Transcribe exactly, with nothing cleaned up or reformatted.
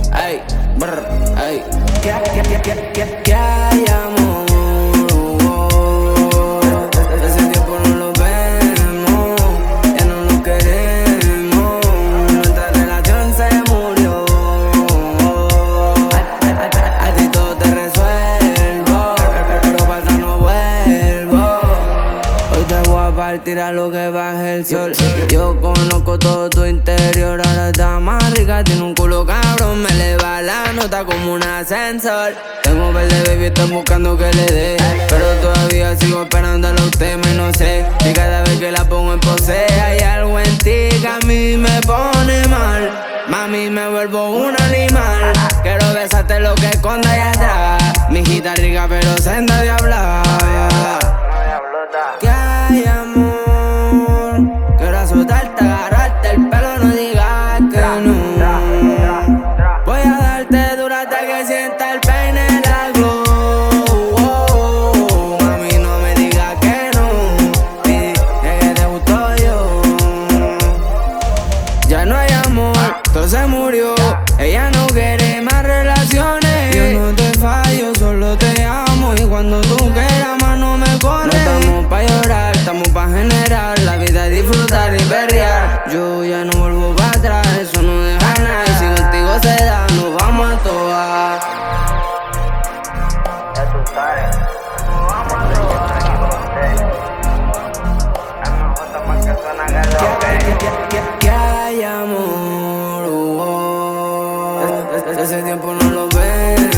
Ey, brr, ey. Que, que, que, que, que, que hay amor. Hace tiempo no lo vemos, ya no nos queremos. Nuestra relación se murió. A, a, a, a ti todo te resuelvo, pero pasa no vuelvo. Hoy te voy a partir a lo que baje el sol. Yo conozco todo tu interior, ahora está más rica, tiene un culo cabrón, me eleva la nota como un ascensor. Tengo verde, baby, estoy buscando que le dé, pero todavía sigo esperando a los temas y no sé si cada vez que la pongo en pose hay algo en ti que a mí me pone mal. Mami, me vuelvo un animal, quiero besarte lo que esconda allá atrás. Mi hijita rica pero senda de hablar. Que hay amor, quiero azotarte, agarrarte el pelo, no digas que no. Voy a darte dura hasta que sienta el peine en la glow. Oh, mami, no me digas que no, y es que te gustó yo. Ya no hay amor, todo se murió. Ella no quiere más relaciones. Yo no te fallo, solo te amo. Y cuando tú quieras más no me corres. No estamos pa' llorar, estamos pa' generar la vida, disfrutar y perrear. Yo ya no vuelvo para atrás, eso no deja nada. Y si contigo se da, nos vamos a todas. Ya tú sabes, nos vamos a robar aquí con usted. A mí me gusta más que suena que lo Que, que que, que, que hay amor. Oh, oh. Hace tiempo no lo ven.